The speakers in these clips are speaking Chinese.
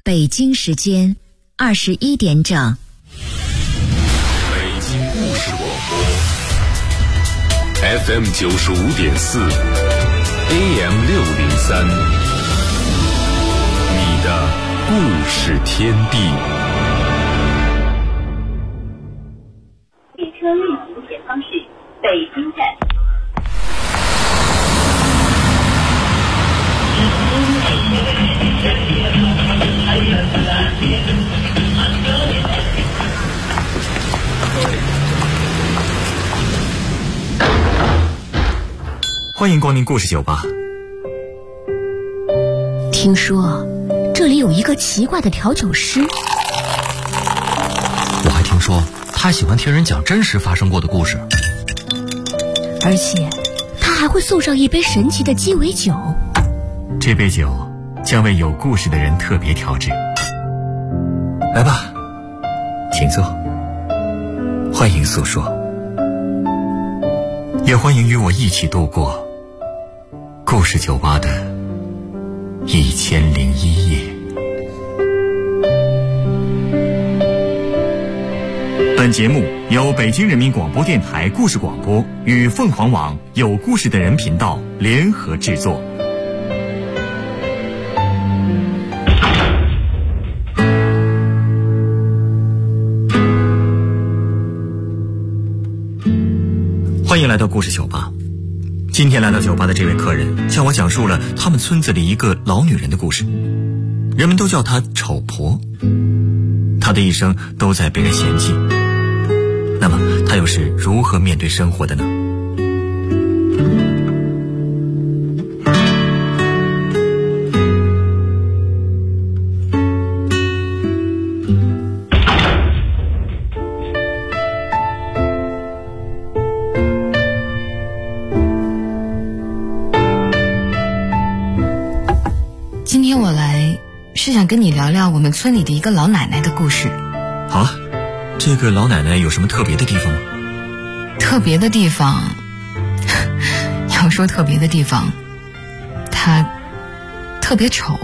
北京时间21点整。 北京故事广播 FM 95.4 AM 603，你的故事天地。 列车运行前方是北京站。 欢迎光临故事酒吧。 听说这里有一个奇怪的调酒师， 我还听说他喜欢听人讲真实发生过的故事， 而且他还会送上一杯神奇的鸡尾酒。 这杯酒将为有故事的人特别调制。来吧，请坐，欢迎诉说，也欢迎与我一起度过故事酒吧的1001夜。本节目由北京人民广播电台故事广播与凤凰网有故事的人频道联合制作。欢迎来到故事酒吧。今天来到酒吧的这位客人向我讲述了他们村子里一个老女人的故事，人们都叫她丑婆。她的一生都在被人嫌弃，那么她又是如何面对生活的呢？ 今天我来是想跟你聊聊我们村里的一个老奶奶的故事。 好啊，这个老奶奶有什么特别的地方吗？ 特别的地方，要说特别的地方，她特别丑。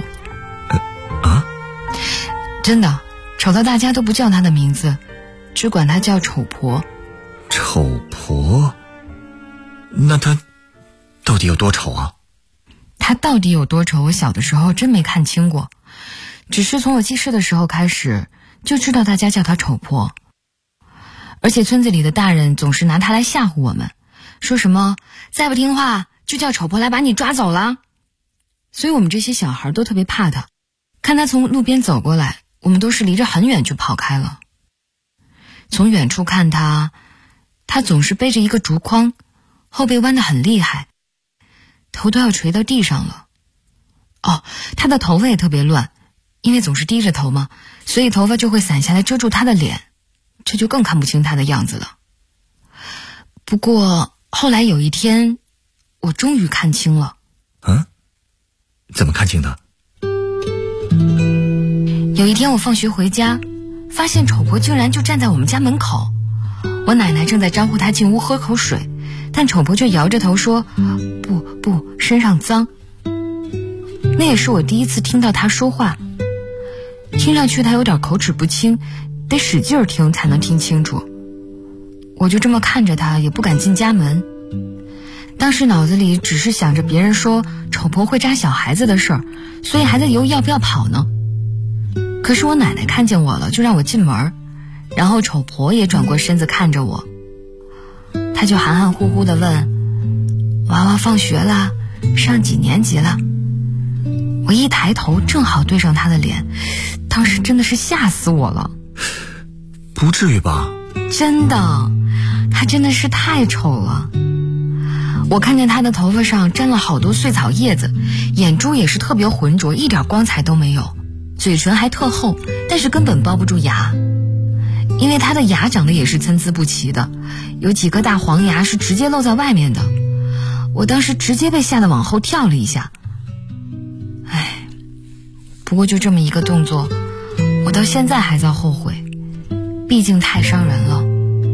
真的，丑到大家都不叫她的名字，只管她叫丑婆。 丑婆？那她到底有多丑啊？ 她到底有多丑，我小的时候真没看清过，只是从我记事的时候开始就知道大家叫她丑婆。而且村子里的大人总是拿她来吓唬我们，说什么再不听话就叫丑婆来把你抓走了。所以我们这些小孩都特别怕她，看她从路边走过来，我们都是离着很远就跑开了。从远处看她总是背着一个竹筐，后背弯得很厉害，头都要垂到地上了。她的头发也特别乱，因为总是低着头嘛，所以头发就会散下来遮住她的脸，这就更看不清她的样子了。不过后来有一天我终于看清了。 怎么看清的？ 有一天我放学回家，发现丑婆竟然就站在我们家门口。我奶奶正在招呼她进屋喝口水，但丑婆却摇着头说不，身上脏。那也是我第一次听到她说话，听上去她有点口齿不清，得使劲听才能听清楚。我就这么看着她，也不敢进家门。当时脑子里只是想着别人说丑婆会扎小孩子的事儿，所以还在犹豫要不要跑呢。可是我奶奶看见我了，就让我进门，然后丑婆也转过身子看着我。她就含含糊糊地问：娃娃放学了，上几年级了？我一抬头正好对上她的脸，当时真的是吓死我了。 不至于吧？ 真的，她真的是太丑了。我看见她的头发上沾了好多碎草叶子，眼珠也是特别浑浊，一点光彩都没有，嘴唇还特厚，但是根本包不住牙，因为她的牙长得也是参差不齐的，有几颗大黄牙是直接露在外面的。我当时直接被吓得往后跳了一下。不过就这么一个动作，我到现在还在后悔，毕竟太伤人了。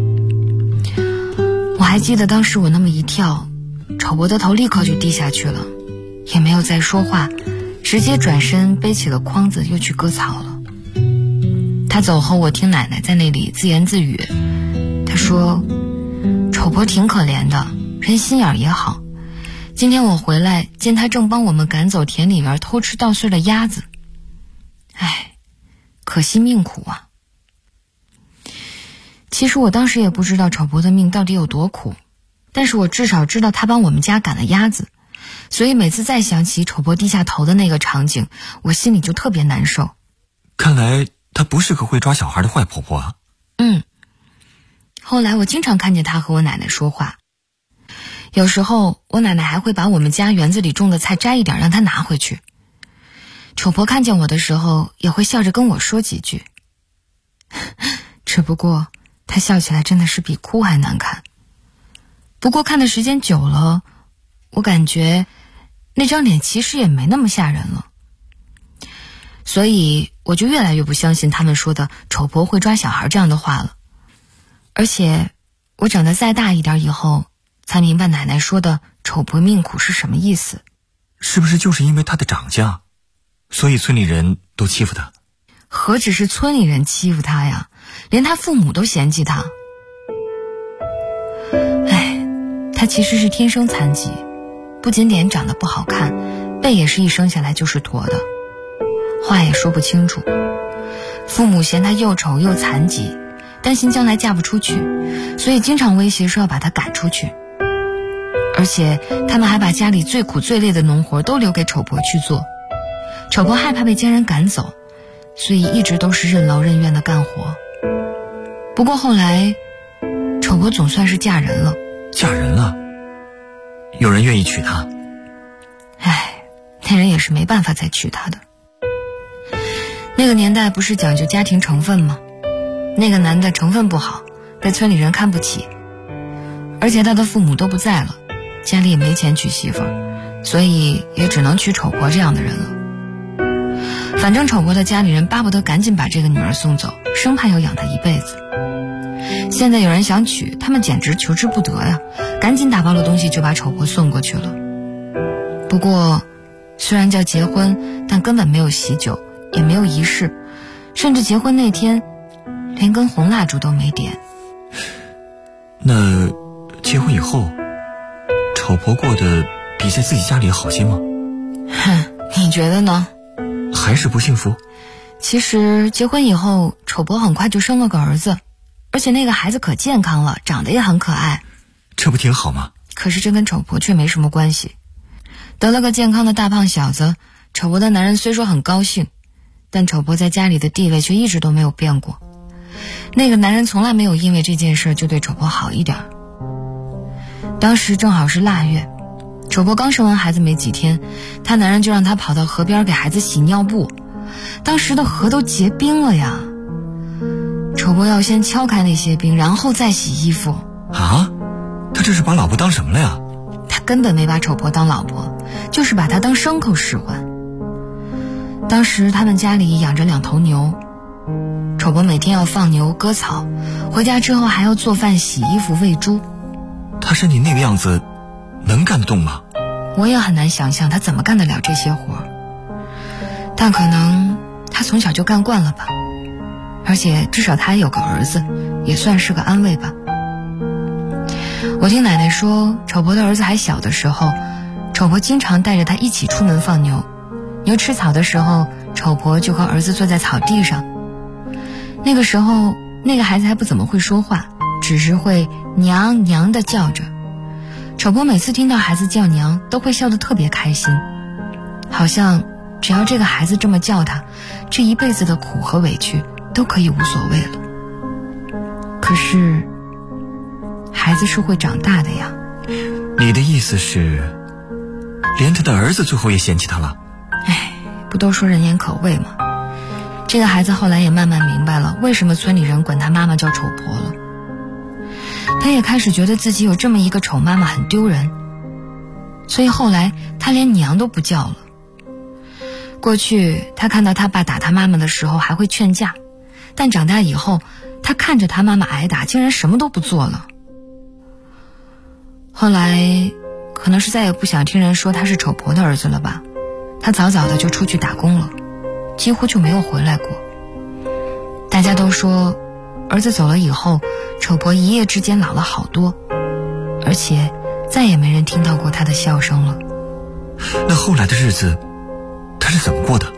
我还记得当时我那么一跳，丑婆的头立刻就低下去了，也没有再说话， 直接转身背起了筐子又去割草了。他走后，我听奶奶在那里自言自语，她说丑婆挺可怜的，人心眼也好。今天我回来见她正帮我们赶走田里面偷吃稻穗的鸭子，唉，可惜命苦啊。其实我当时也不知道丑婆的命到底有多苦，但是我至少知道她帮我们家赶了鸭子，所以每次再想起丑婆低下头的那个场景，我心里就特别难受。 看来她不是个会抓小孩的坏婆婆啊。 后来我经常看见她和我奶奶说话，有时候我奶奶还会把我们家园子里种的菜摘一点让她拿回去。丑婆看见我的时候也会笑着跟我说几句，只不过她笑起来真的是比哭还难看。不过看的时间久了，我感觉那张脸其实也没那么吓人了，所以我就越来越不相信他们说的丑婆会抓小孩这样的话了。而且我长得再大一点以后，才明白奶奶说的丑婆命苦是什么意思。 是不是就是因为她的长相，所以村里人都欺负她？ 何止是村里人欺负她呀，连她父母都嫌弃她。唉，她其实是天生残疾，不仅脸长得不好看，背也是一生下来就是驼的，话也说不清楚。父母嫌她又丑又残疾，担心将来嫁不出去，所以经常威胁说要把她赶出去。而且他们还把家里最苦最累的农活都留给丑婆去做。丑婆害怕被家人赶走，所以一直都是任劳任怨的干活。不过后来丑婆总算是嫁人了。 嫁人了？有人愿意娶她？ 唉，那人也是没办法再娶她的。那个年代不是讲究家庭成分吗？那个男的成分不好，被村里人看不起，而且他的父母都不在了，家里也没钱娶媳妇儿，所以也只能娶丑婆这样的人了。反正丑婆的家里人巴不得赶紧把这个女儿送走，生怕要养她一辈子。现在有人想娶，他们简直求之不得呀，赶紧打包了东西就把丑婆送过去了。不过虽然叫结婚，但根本没有喜酒，也没有仪式，甚至结婚那天连根红蜡烛都没点。 那结婚以后，丑婆过得比在自己家里好些吗？ 你觉得呢？ 还是不幸福？ 其实结婚以后，丑婆很快就生了个儿子，而且那个孩子可健康了，长得也很可爱。 这不挺好吗？ 可是这跟丑婆却没什么关系。得了个健康的大胖小子，丑婆的男人虽说很高兴，但丑婆在家里的地位却一直都没有变过。那个男人从来没有因为这件事就对丑婆好一点。当时正好是腊月，丑婆刚生完孩子没几天，她男人就让她跑到河边给孩子洗尿布。当时的河都结冰了呀，丑婆要先敲开那些冰，然后再洗衣服。 啊？他这是把老婆当什么了呀？ 他根本没把丑婆当老婆，就是把她当牲口使唤。当时他们家里养着2头牛，丑婆每天要放牛割草，回家之后还要做饭洗衣服喂猪。 他身体那个样子能干得动吗？ 我也很难想象他怎么干得了这些活，但可能他从小就干惯了吧，而且至少他还有个儿子，也算是个安慰吧。我听奶奶说，丑婆的儿子还小的时候，丑婆经常带着他一起出门放牛，牛吃草的时候，丑婆就和儿子坐在草地上。那个时候那个孩子还不怎么会说话，只是会娘娘地叫着。丑婆每次听到孩子叫娘都会笑得特别开心，好像只要这个孩子这么叫他，这一辈子的苦和委屈都可以无所谓了。可是孩子是会长大的呀。 你的意思是连他的儿子最后也嫌弃他了？ 唉，不都说人言可畏吗？这个孩子后来也慢慢明白了为什么村里人管他妈妈叫丑婆了。他也开始觉得自己有这么一个丑妈妈很丢人，所以后来他连娘都不叫了。过去他看到他爸打他妈妈的时候还会劝架，但长大以后他看着他妈妈挨打，竟然什么都不做了。后来可能是再也不想听人说他是丑婆的儿子了吧， 他早早的就出去打工了，几乎就没有回来过。大家都说儿子走了以后，丑婆一夜之间老了好多，而且再也没人听到过他的笑声了。 那后来的日子他是怎么过的？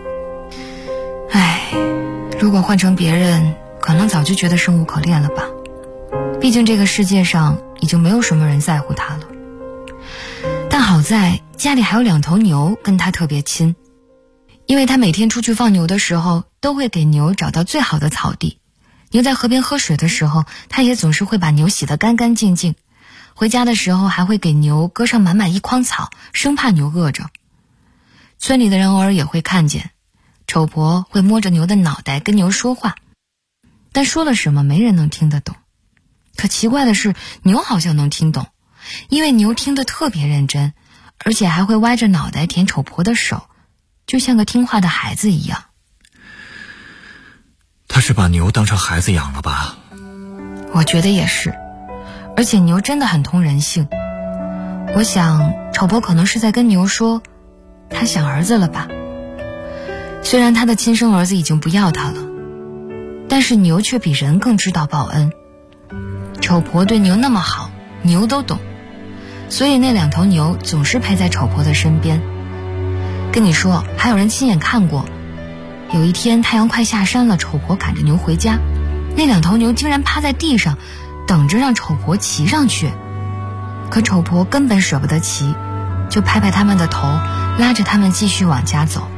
如果换成别人，可能早就觉得生无可恋了吧。毕竟这个世界上已经没有什么人在乎他了。但好在家里还有2头牛跟他特别亲，因为他每天出去放牛的时候都会给牛找到最好的草地。牛在河边喝水的时候，他也总是会把牛洗得干干净净。回家的时候还会给牛搁上满满一筐草，生怕牛饿着。村里的人偶尔也会看见丑婆会摸着牛的脑袋跟牛说话，但说了什么没人能听得懂。可奇怪的是，牛好像能听懂，因为牛听得特别认真，而且还会歪着脑袋舔丑婆的手，就像个听话的孩子一样。 他是把牛当成孩子养了吧？ 我觉得也是，而且牛真的很通人性。我想丑婆可能是在跟牛说他想儿子了吧。虽然他的亲生儿子已经不要他了，但是牛却比人更知道报恩。丑婆对牛那么好，牛都懂，所以那2头牛总是陪在丑婆的身边。跟你说，还有人亲眼看过，有一天太阳快下山了，丑婆赶着牛回家，那2头牛竟然趴在地上等着让丑婆骑上去。可丑婆根本舍不得骑，就拍拍他们的头，拉着他们继续往家走。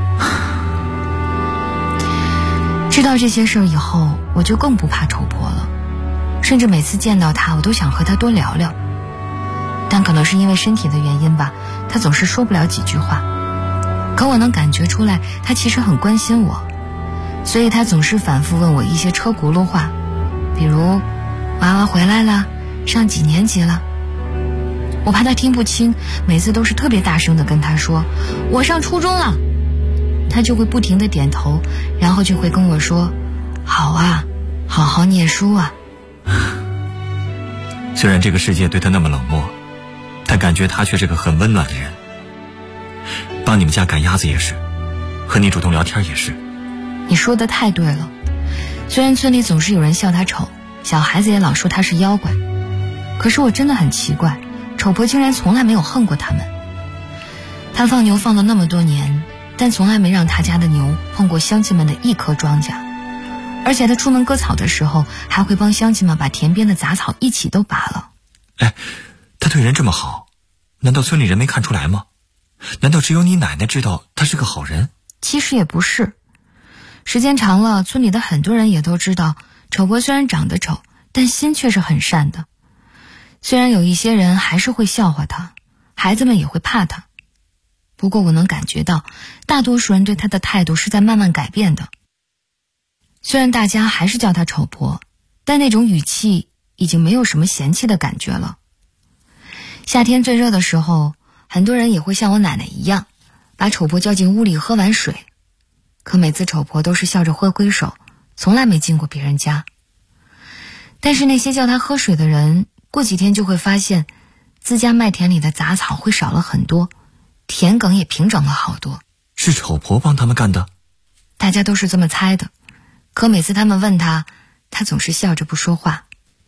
知道这些事儿以后，我就更不怕丑婆了，甚至每次见到她，我都想和她多聊聊。但可能是因为身体的原因吧，她总是说不了几句话。可我能感觉出来，她其实很关心我，所以她总是反复问我一些车轱辘话，比如娃娃回来了，上几年级了。我怕她听不清，每次都是特别大声地跟她说我上初中了。她就会不停地点头，然后就会跟我说好啊，好好念书啊。 虽然这个世界对他那么冷漠，但感觉他却是个很温暖的人。帮你们家赶鸭子也是，和你主动聊天也是。 你说的太对了，虽然村里总是有人笑他丑，小孩子也老说他是妖怪，可是我真的很奇怪，丑婆竟然从来没有恨过他们。他放牛放了那么多年，但从来没让他家的牛碰过乡亲们的一棵庄稼，而且他出门割草的时候，还会帮乡亲们把田边的杂草一起都拔了。 他对人这么好，难道村里人没看出来吗？难道只有你奶奶知道他是个好人？ 其实也不是，时间长了，村里的很多人也都知道，丑婆虽然长得丑，但心却是很善的。虽然有一些人还是会笑话他，孩子们也会怕他，不过我能感觉到，大多数人对他的态度是在慢慢改变的。虽然大家还是叫他丑婆，但那种语气已经没有什么嫌弃的感觉了。夏天最热的时候，很多人也会像我奶奶一样，把丑婆叫进屋里喝碗水，可每次丑婆都是笑着挥挥手，从来没进过别人家。但是那些叫她喝水的人，过几天就会发现自家麦田里的杂草会少了很多，田埂也平整了好多。 是丑婆帮他们干的？ 大家都是这么猜的，可每次他们问他，他总是笑着不说话。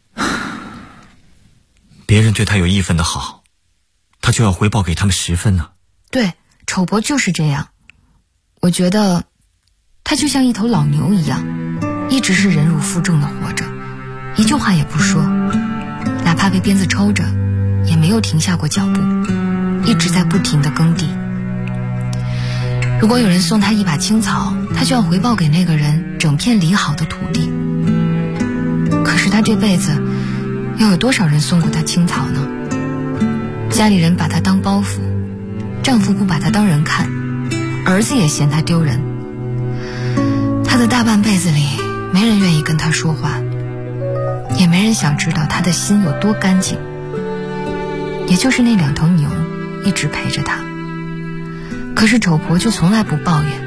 别人对他有1分的好，他就要回报给他们10分呢。 对，丑婆就是这样。我觉得他就像一头老牛一样，一直是忍辱负重的活着，一句话也不说，哪怕被鞭子抽着，也没有停下过脚步，一直在不停地耕地。如果有人送他一把青草，他就要回报给那个人整片犁好的土地。可是他这辈子又有多少人送过他青草呢？家里人把他当包袱，丈夫不把他当人看，儿子也嫌他丢人。他的大半辈子里，没人愿意跟他说话，也没人想知道他的心有多干净。也就是那2头牛一直陪着他，可是丑婆就从来不抱怨。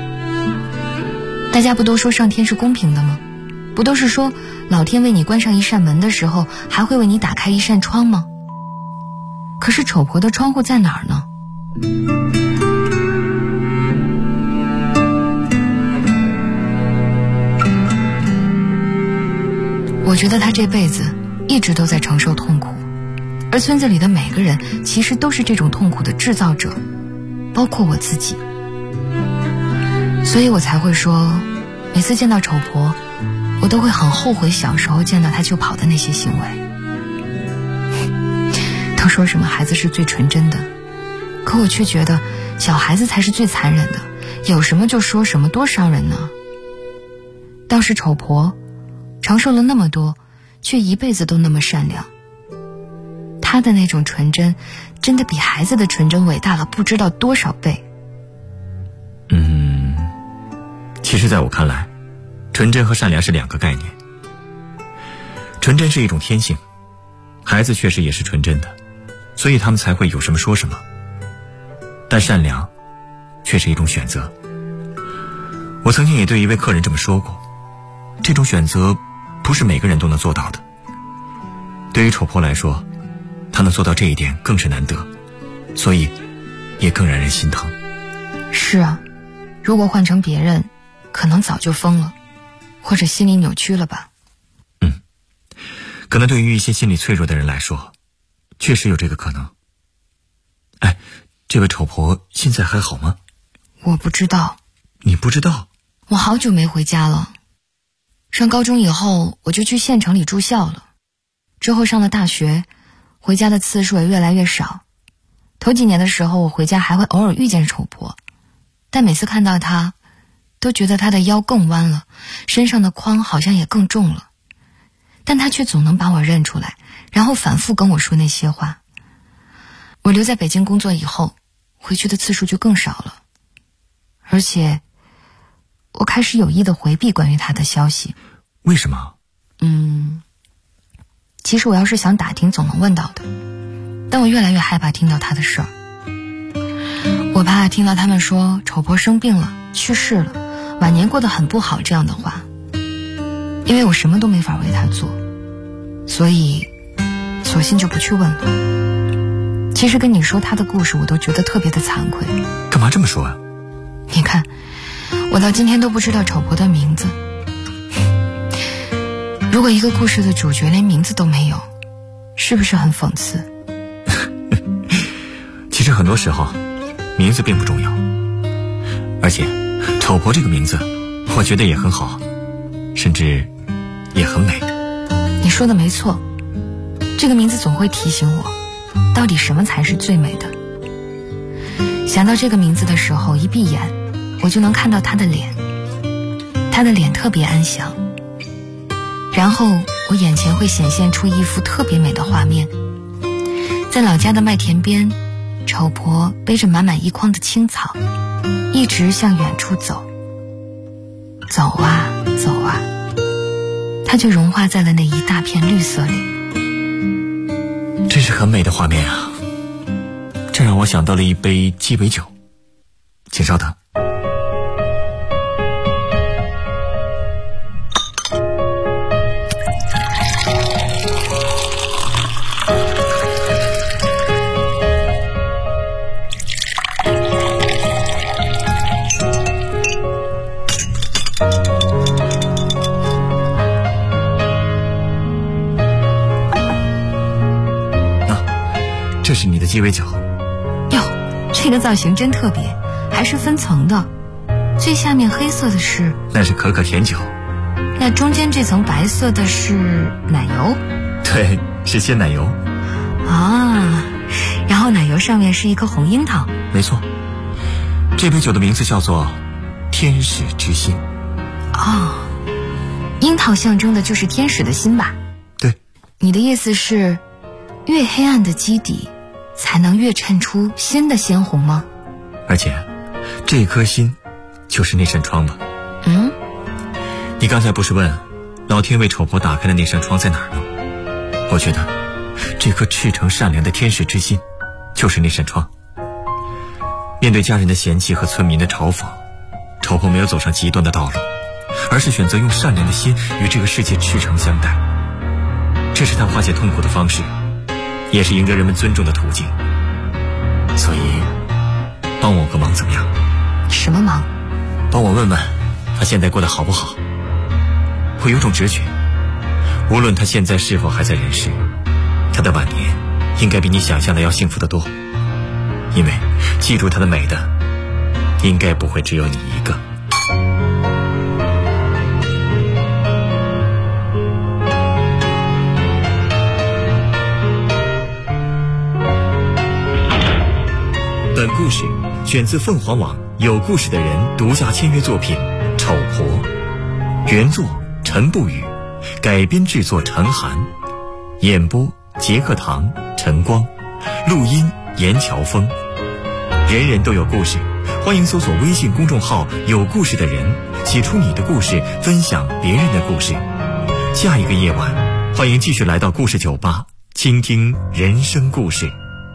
大家不都说上天是公平的吗？不都是说老天为你关上一扇门的时候，还会为你打开一扇窗吗？可是丑婆的窗户在哪儿呢？ 我觉得他这辈子一直都在承受痛苦，而村子里的每个人其实都是这种痛苦的制造者，包括我自己。所以我才会说，每次见到丑婆，我都会很后悔小时候见到她就跑的那些行为。都说什么孩子是最纯真的，可我却觉得小孩子才是最残忍的，有什么就说什么，多伤人呢。倒是丑婆承受了那么多，却一辈子都那么善良。她的那种纯真真的比孩子的纯真伟大了不知道多少倍。 其实在我看来，纯真和善良是两个概念。纯真是一种天性，孩子确实也是纯真的，所以他们才会有什么说什么。但善良却是一种选择。我曾经也对一位客人这么说过，这种选择不是每个人都能做到的。对于丑婆来说，她能做到这一点更是难得，所以也更让人心疼。 是啊，如果换成别人，可能早就疯了，或者心理扭曲了吧。 可能对于一些心理脆弱的人来说，确实有这个可能。哎，这位丑婆现在还好吗？ 我不知道。 你不知道？ 我好久没回家了。上高中以后，我就去县城里住校了。之后上了大学，回家的次数也越来越少。头几年的时候，我回家还会偶尔遇见丑婆，但每次看到她，都觉得她的腰更弯了，身上的筐好像也更重了。但她却总能把我认出来，然后反复跟我说那些话。我留在北京工作以后，回去的次数就更少了，而且我开始有意的回避关于她的消息。 为什么？ 其实我要是想打听，总能问到的，但我越来越害怕听到她的事儿。我怕听到他们说丑婆生病了，去世了，晚年过得很不好这样的话，因为我什么都没法为她做，所以索性就不去问了。其实跟你说她的故事，我都觉得特别的惭愧。 干嘛这么说啊？ 你看，我到今天都不知道丑婆的名字。如果一个故事的主角连名字都没有，是不是很讽刺？ 其实很多时候名字并不重要，而且丑婆这个名字我觉得也很好，甚至也很美。 你说的没错，这个名字总会提醒我到底什么才是最美的。想到这个名字的时候，一闭眼我就能看到她的脸，她的脸特别安详，然后我眼前会显现出一幅特别美的画面。在老家的麦田边，丑婆背着满满一筐的青草，一直向远处走。走啊走啊，它就融化在了那一大片绿色里。 真是很美的画面啊，这让我想到了一杯鸡尾酒。请稍等。这是你的鸡尾酒。 哟，这个造型真特别，还是分层的。最下面黑色的是？ 那是可可甜酒。 那中间这层白色的是奶油？ 对，是鲜奶油。 啊，然后奶油上面是一颗红樱桃。 没错，这杯酒的名字叫做天使之心。 哦，樱桃象征的就是天使的心吧？ 对。 你的意思是，越黑暗的基底才能越衬出心的鲜红吗？ 而且这颗心就是那扇窗吧？你刚才不是问老天为丑婆打开的那扇窗在哪儿吗？我觉得这颗赤诚善良的天使之心就是那扇窗。面对家人的嫌弃和村民的嘲讽，丑婆没有走上极端的道路，而是选择用善良的心与这个世界赤诚相待。这是她化解痛苦的方式，也是赢得人们尊重的途径。所以帮我个忙怎么样？ 什么忙？帮我问问他现在过得好不好。我有种直觉， 无论他现在是否还在人世，他的晚年应该比你想象的要幸福得多，因为记住他的美的应该不会只有你一个。本故事选自凤凰网有故事的人独家签约作品《丑婆》，原作陈不语，改编制作陈寒，演播杰克堂、陈光，录音严乔峰。人人都有故事，欢迎搜索微信公众号有故事的人，写出你的故事，分享别人的故事。下一个夜晚，欢迎继续来到故事酒吧，倾听人生故事。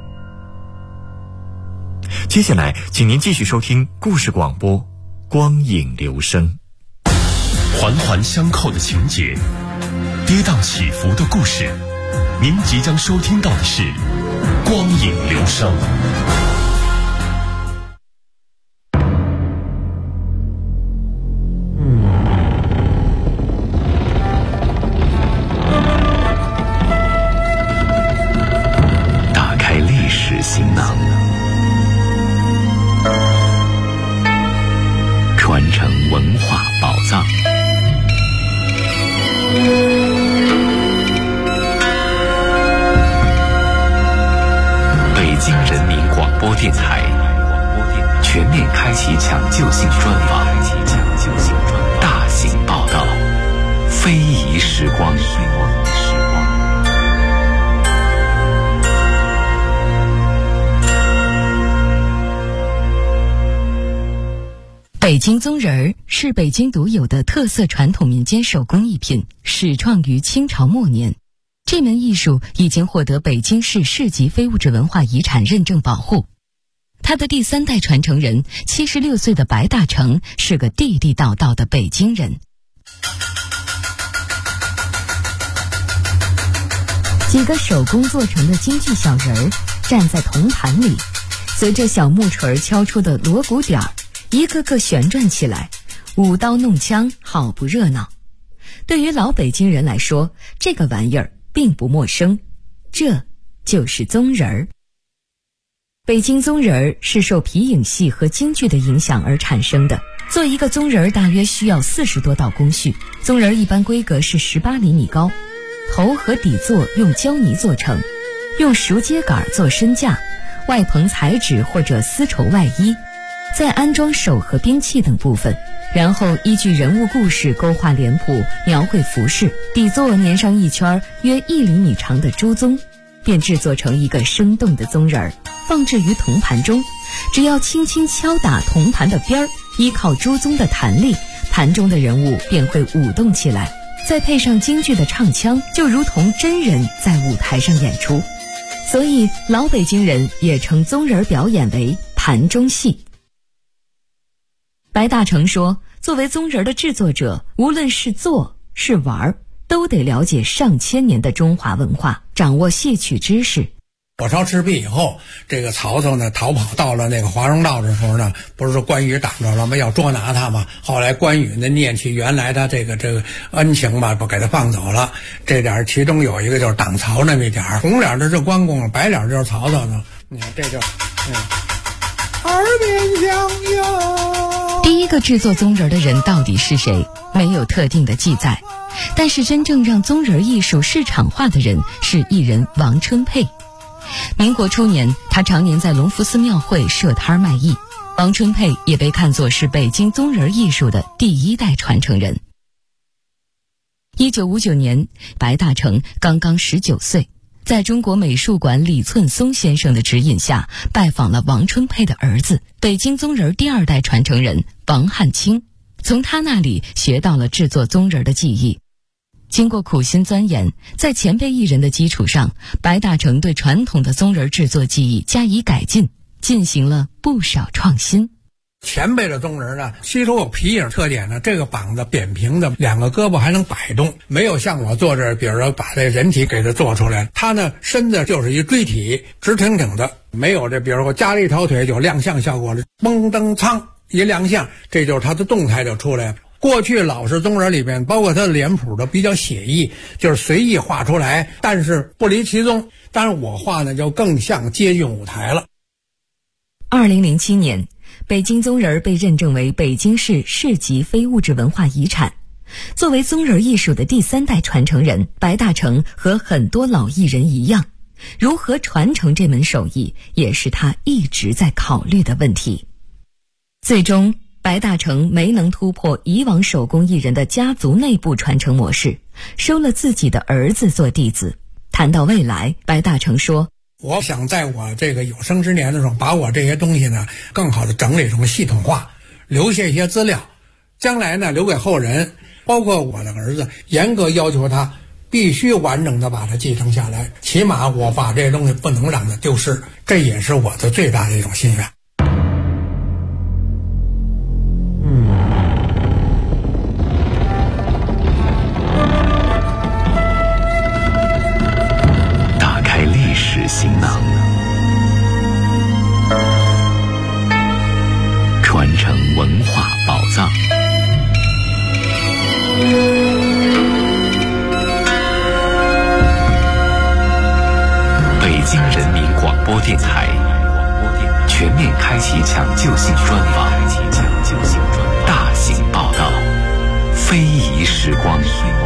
接下来请您继续收听故事广播，光影留声。 环环相扣的情节，跌宕起伏的故事，您即将收听到的是光影留声。 打开历史行囊，传承文化宝藏。北京人民广播电台全面开启抢救性专访，大型报道，非遗时光。 北京宗人儿是北京独有的特色传统民间手工艺品，始创于清朝末年。这门艺术已经获得北京市市级非物质文化遗产认证保护。他的第3代传承人76岁的白大成是个地地道道的北京人。几个手工做成的京剧小人儿站在铜盘里，随着小木锤敲出的锣鼓点儿，一个个旋转起来，舞刀弄枪，好不热闹。对于老北京人来说，这个玩意儿并不陌生，这就是宗人儿。北京宗人儿是受皮影戏和京剧的影响而产生的。做一个宗人儿大约需要40多道工序，宗人儿一般规格是18厘米高，头和底座用胶泥做成，用熟秸秆做身架，外棚彩纸或者丝绸外衣，再安装手和兵器等部分，然后依据人物故事勾画脸谱，描绘服饰，底座粘上一圈约1厘米长的朱宗，便制作成一个生动的宗人儿，放置于铜盘中。只要轻轻敲打铜盘的边儿，依靠朱宗的弹力，盘中的人物便会舞动起来，再配上京剧的唱腔，就如同真人在舞台上演出。所以老北京人也称宗人表演为盘中戏。白大成说，作为宗人的制作者，无论是做是玩，都得了解上千年的中华文化，掌握戏曲知识。 火烧赤壁以后，这个曹操呢逃跑到了那个华容道的时候呢，不是说关羽挡着了吗？要捉拿他嘛。后来关羽呢念起原来他这个恩情吧，不给他放走了。这点其中有一个就是挡曹那么一点，红脸的是关公，白脸就是曹操呢。你看这就耳边相拥。 第一个制作宗人的人到底是谁，没有特定的记载，但是真正让宗人艺术市场化的人是艺人王春佩。民国初年，他常年在隆福寺庙会设摊卖艺。王春佩也被看作是北京宗人艺术的第1代传承人。1959年，白大成刚刚19岁，在中国美术馆李寸松先生的指引下，拜访了王春佩的儿子，北京宗人第2代传承人王汉卿，从他那里学到了制作宗人的技艺。经过苦心钻研，在前辈艺人的基础上，白大成对传统的宗人制作技艺加以改进，进行了不少创新。 前辈的宗人呢，吸收有皮影特点呢，这个膀子扁平的，2个胳膊还能摆动，没有像我做这，比如说把这人体给它做出来，他呢身子就是一锥体，直挺挺的，没有这，比如说加了一条腿有亮相效果了，嘣噔苍一亮相，这就是他的动态就出来了。 过去老式宗人里边，包括他的脸谱都比较写意，就是随意画出来，但是不离其宗。但是我画呢就更像接近舞台了。 2007年，北京宗人被认证为北京市市级非物质文化遗产。作为宗人艺术的第3代传承人，白大成和很多老艺人一样，如何传承这门手艺，也是他一直在考虑的问题。最终，白大成没能突破以往手工艺人的家族内部传承模式，收了自己的儿子做弟子。谈到未来，白大成说， 我想在我这个有生之年的时候，把我这些东西呢更好的整理成系统化，留下一些资料，将来呢留给后人，包括我的儿子，严格要求他必须完整的把它继承下来，起码我把这些东西不能让它丢失，这也是我的最大的一种心愿。 打开历史行囊，传承文化宝藏。北京人民广播电台全面开启抢救性专访，大型报道，非遗时光。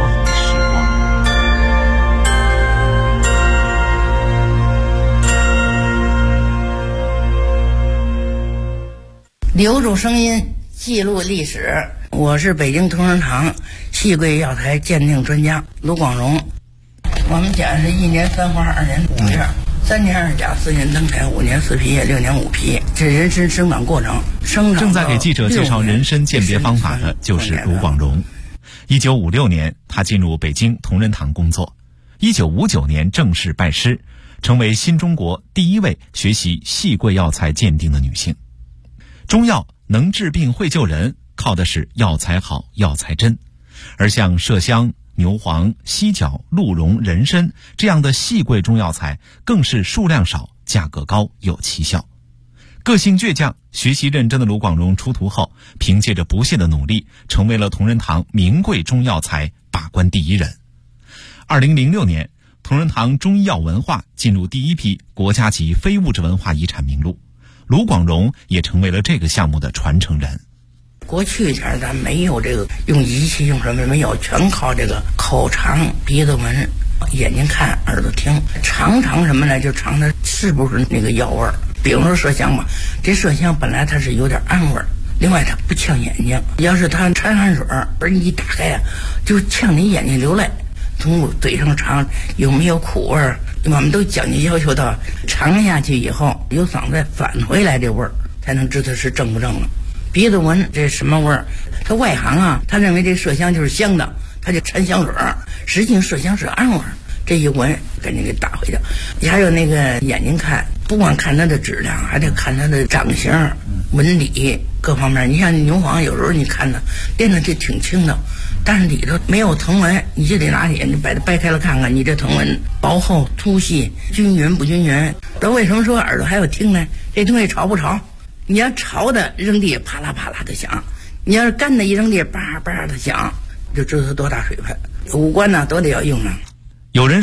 留住声音，记录历史。我是北京同仁堂细桂药材鉴定专家卢广荣。我们家是1年3花2年5叶，3年2甲4年登台5年4皮叶6年5皮，这人参生长过程。 正在给记者介绍人参鉴别方法的就是卢广荣。1956年，他进入北京同仁堂工作。1959年正式拜师，成为新中国第一位学习细桂药材鉴定的女性。中药能治病会救人，靠的是药材好药材真，而像麝香、牛黄、犀角、鹿茸、人参这样的细桂中药材更是数量少、价格高、有奇效。个性倔强、学习认真的卢广荣出徒后，凭借着不懈的努力，成为了同仁堂名贵中药材把关第一人。2006年，同仁堂中医药文化进入第一批国家级非物质文化遗产名录，卢广荣也成为了这个项目的传承人。 过去前咱没有这个用仪器用什么没有，全靠这个口尝、鼻子闻、眼睛看、耳朵听，尝什么呢？就尝它是不是那个药味儿。比如说麝香吧，这麝香本来它是有点暗味儿，另外它不呛眼睛，要是它掺汗水而你一打开啊，就呛你眼睛流泪。从嘴上尝有没有苦味儿，我们都讲究要求到尝下去以后有嗓子返回来这味儿，才能知道是正不正了。鼻子闻这什么味儿？他外行啊，他认为这麝香就是香的，他就掺香水儿，实际上麝香是暗味儿。这一闻赶紧给打回去。还有那个眼睛看，不光看它的质量，还得看它的长形、纹理各方面。你像牛黄，有时候你看它练的就挺轻的，但是里头没有藤纹，你就得拿起你把它掰开了看看，你这藤纹薄厚、粗细、均匀不均匀。这为什么说耳朵还要听呢？这东西潮不潮？你要潮的扔地啪啦啪啦的响，你要是干的一扔地叭叭的响，就知道它多大水分。五官呢都得要用上。 有人